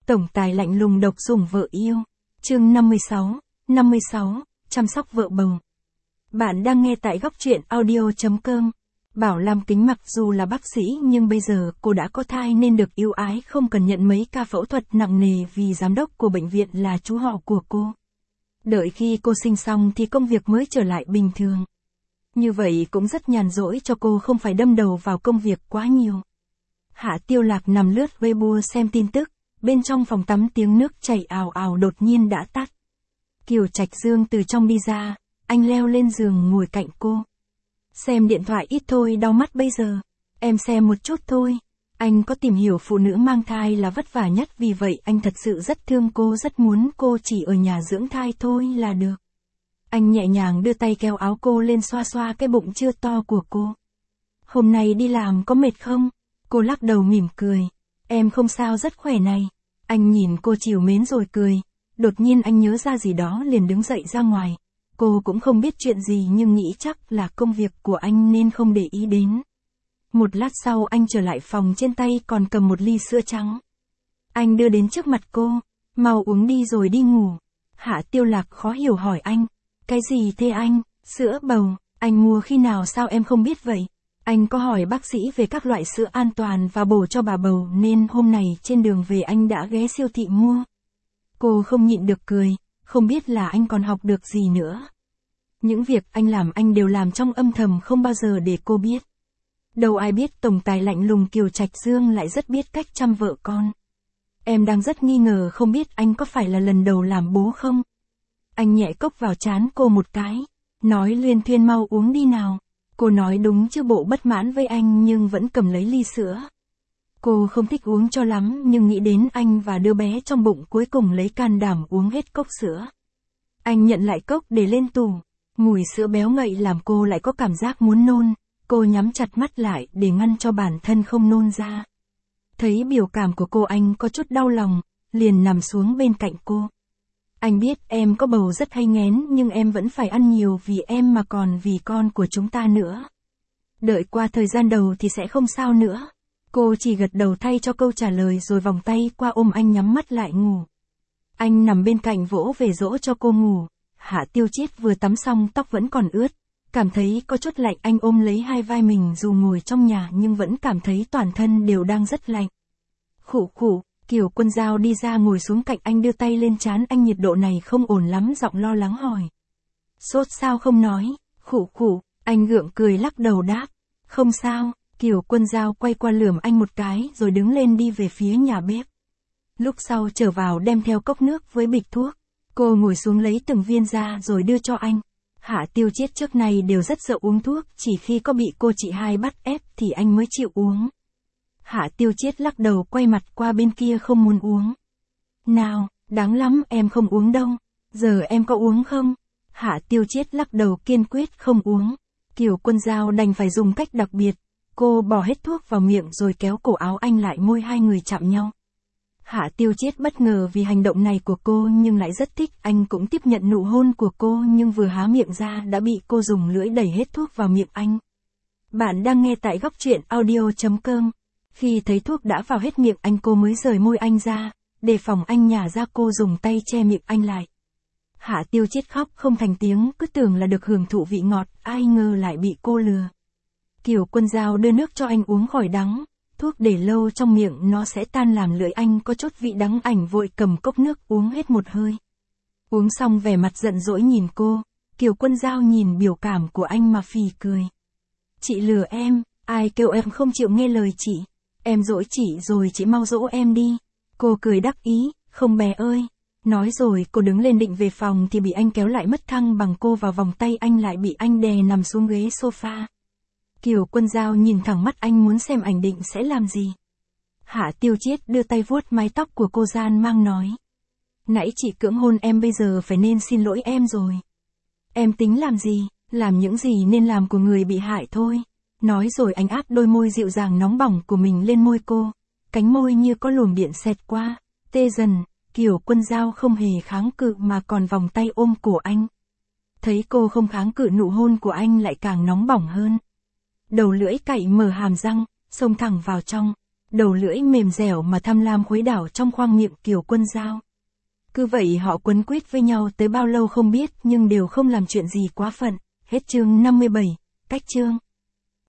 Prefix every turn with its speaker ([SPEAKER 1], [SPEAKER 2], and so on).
[SPEAKER 1] Tổng tài lạnh lùng độc sủng vợ yêu. Chương 56, chăm sóc vợ bầu. Bạn đang nghe tại góc truyện audio.com. Bảo Lam Kính mặc dù là bác sĩ nhưng bây giờ cô đã có thai nên được ưu ái không cần nhận mấy ca phẫu thuật nặng nề vì giám đốc của bệnh viện là chú họ của cô. Đợi khi cô sinh xong thì công việc mới trở lại bình thường. Như vậy cũng rất nhàn rỗi cho cô không phải đâm đầu vào công việc quá nhiều. Hạ Tiêu Lạc nằm lướt Weibo xem tin tức, bên trong phòng tắm tiếng nước chảy ào ào đột nhiên đã tắt. Kiều Trạch Dương từ trong đi ra, anh leo lên giường ngồi cạnh cô. Xem điện thoại ít thôi đau mắt bây giờ, em xem một chút thôi. Anh có tìm hiểu phụ nữ mang thai là vất vả nhất vì vậy anh thật sự rất thương cô rất muốn cô chỉ ở nhà dưỡng thai thôi là được. Anh nhẹ nhàng đưa tay kéo áo cô lên xoa xoa cái bụng chưa to của cô. Hôm nay đi làm có mệt không? Cô lắc đầu mỉm cười. Em không sao rất khỏe này. Anh nhìn cô trìu mến rồi cười. Đột nhiên anh nhớ ra gì đó liền đứng dậy ra ngoài. Cô cũng không biết chuyện gì nhưng nghĩ chắc là công việc của anh nên không để ý đến. Một lát sau anh trở lại phòng trên tay còn cầm một ly sữa trắng. Anh đưa đến trước mặt cô. Mau uống đi rồi đi ngủ. Hạ Tiêu Lạc khó hiểu hỏi anh. Cái gì thế anh? Sữa bầu. Anh mua khi nào sao em không biết vậy? Anh có hỏi bác sĩ về các loại sữa an toàn và bổ cho bà bầu nên hôm nay trên đường về anh đã ghé siêu thị mua. Cô không nhịn được cười, không biết là anh còn học được gì nữa. Những việc anh làm anh đều làm trong âm thầm không bao giờ để cô biết. Đâu ai biết tổng tài lạnh lùng Kiều Trạch Dương lại rất biết cách chăm vợ con. Em đang rất nghi ngờ không biết anh có phải là lần đầu làm bố không? Anh nhẹ cốc vào trán cô một cái, nói luyên thuyên mau uống đi nào. Cô nói đúng chứ bộ bất mãn với anh nhưng vẫn cầm lấy ly sữa. Cô không thích uống cho lắm nhưng nghĩ đến anh và đứa bé trong bụng cuối cùng lấy can đảm uống hết cốc sữa. Anh nhận lại cốc để lên tủ. Mùi sữa béo ngậy làm cô lại có cảm giác muốn nôn. Cô nhắm chặt mắt lại để ngăn cho bản thân không nôn ra. Thấy biểu cảm của cô anh có chút đau lòng, liền nằm xuống bên cạnh cô. Anh biết em có bầu rất hay nghén nhưng em vẫn phải ăn nhiều vì em mà còn vì con của chúng ta nữa. Đợi qua thời gian đầu thì sẽ không sao nữa. Cô chỉ gật đầu thay cho câu trả lời rồi vòng tay qua ôm anh nhắm mắt lại ngủ. Anh nằm bên cạnh vỗ về dỗ cho cô ngủ. Hạ Tiêu Chiết vừa tắm xong tóc vẫn còn ướt. Cảm thấy có chút lạnh anh ôm lấy hai vai mình dù ngồi trong nhà nhưng vẫn cảm thấy toàn thân đều đang rất lạnh. Khụ khụ. Kiều Quân Giao đi ra ngồi xuống cạnh anh đưa tay lên trán anh nhiệt độ này không ổn lắm giọng lo lắng hỏi. Sốt sao không nói, khụ khụ, anh gượng cười lắc đầu đáp. Không sao, Kiều Quân Giao quay qua lườm anh một cái rồi đứng lên đi về phía nhà bếp. Lúc sau trở vào đem theo cốc nước với bịch thuốc. Cô ngồi xuống lấy từng viên ra rồi đưa cho anh. Hạ Tiêu Chiết trước này đều rất sợ uống thuốc, chỉ khi có bị cô chị hai bắt ép thì anh mới chịu uống. Hạ Tiêu Chiết lắc đầu quay mặt qua bên kia không muốn uống. Nào, đáng lắm em không uống đâu. Giờ em có uống không? Hạ Tiêu Chiết lắc đầu kiên quyết không uống. Kiều Quân Giao đành phải dùng cách đặc biệt. Cô bỏ hết thuốc vào miệng rồi kéo cổ áo anh lại môi hai người chạm nhau. Hạ Tiêu Chiết bất ngờ vì hành động này của cô nhưng lại rất thích anh cũng tiếp nhận nụ hôn của cô nhưng vừa há miệng ra đã bị cô dùng lưỡi đẩy hết thuốc vào miệng anh. Bạn đang nghe tại góc truyện audio.com. Khi thấy thuốc đã vào hết miệng anh cô mới rời môi anh ra, đề phòng anh nhả ra cô dùng tay che miệng anh lại. Hạ Tiêu Chiết khóc không thành tiếng cứ tưởng là được hưởng thụ vị ngọt, ai ngờ lại bị cô lừa. Kiều Quân Giao đưa nước cho anh uống khỏi đắng, thuốc để lâu trong miệng nó sẽ tan làm lưỡi anh có chút vị đắng ảnh vội cầm cốc nước uống hết một hơi. Uống xong vẻ mặt giận dỗi nhìn cô, Kiều Quân Giao nhìn biểu cảm của anh mà phì cười. Chị lừa em, ai kêu em không chịu nghe lời chị. Em dỗi chị rồi chị mau dỗ em đi. Cô cười đắc ý, không bé ơi. Nói rồi cô đứng lên định về phòng thì bị anh kéo lại mất thăng bằng cô vào vòng tay anh lại bị anh đè nằm xuống ghế sofa. Kiều Quân Giao nhìn thẳng mắt anh muốn xem ảnh định sẽ làm gì. Hạ Tiêu Chiết đưa tay vuốt mái tóc của cô gian mang nói. Nãy chị cưỡng hôn em bây giờ phải nên xin lỗi em rồi. Em tính làm gì, làm những gì nên làm của người bị hại thôi. Nói rồi anh áp đôi môi dịu dàng nóng bỏng của mình lên môi cô. Cánh môi như có luồng điện xẹt qua, tê dần, Kiều Quân Giao không hề kháng cự mà còn vòng tay ôm cổ anh. Thấy cô không kháng cự nụ hôn của anh lại càng nóng bỏng hơn. Đầu lưỡi cạy mở hàm răng, xông thẳng vào trong. Đầu lưỡi mềm dẻo mà tham lam khuấy đảo trong khoang miệng Kiều Quân Dao. Cứ vậy họ quấn quýt với nhau tới bao lâu không biết nhưng đều không làm chuyện gì quá phận. Hết chương 57, cách chương.